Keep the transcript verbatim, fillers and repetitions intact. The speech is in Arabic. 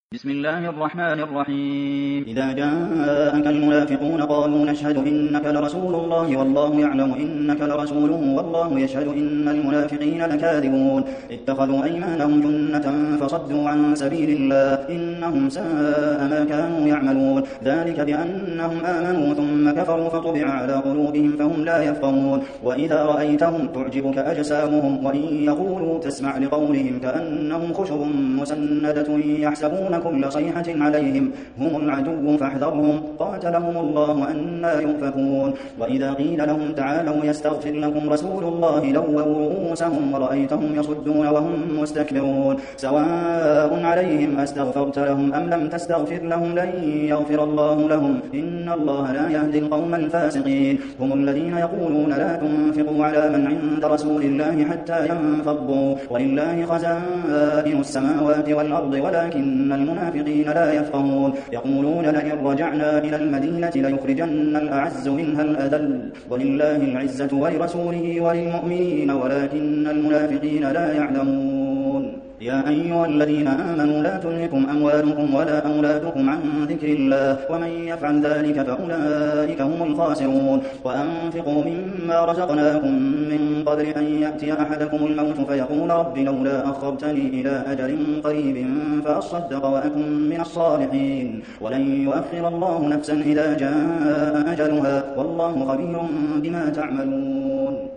بسم الله الرحمن الرحيم إذا جاءك المنافقون قالوا نشهد إنك لرسول الله والله يعلم إنك لرسوله والله يشهد إن المنافقين لكاذبون اتخذوا أيمانهم جنة فصدوا عن سبيل الله إنهم ساء ما كانوا يعملون ذلك بأنهم آمنوا ثم كفروا فطبع على قلوبهم فهم لا يفقهون وإذا رأيتهم تعجبك أجسامهم وإن يقولوا تسمع لقولهم كأنهم خشب مسندة يحسبون كل صيحة عليهم هم العدو فاحذرهم قاتلهم الله أنى يؤفكون وإذا قيل لهم تعالوا يستغفر لكم رسول الله لووا رؤوسهم ورأيتهم يصدون وهم مستكبرون سواء عليهم أستغفرت لهم أم لم تستغفر لهم لن يغفر الله لهم إن الله لا يهدي القوم الفاسقين هم الذين يقولون لا تنفقوا على من عند رسول الله حتى ينفضوا ولله خزائن السماوات والأرض ولكن المنافقين لا يفقهون يقولون لئن رجعنا إلى المدينة ليخرجن الأعز منها الأذل ولله العزة ولرسوله وللمؤمنين ولكن المنافقين لا يعلمون يا أيها الذين آمنوا لا تلهكم أموالكم ولا أولادكم عن ذكر الله ومن يفعل ذلك فأولئك هم الخاسرون وأنفقوا مما رزقناكم من قبل أن يأتي أحدكم الموت فيقول رب لولا أخرتني إلى أجل قريب فأصدق وأكن من الصالحين ولن يؤخر الله نفسا إذا جاء أجلها والله خبير بما تعملون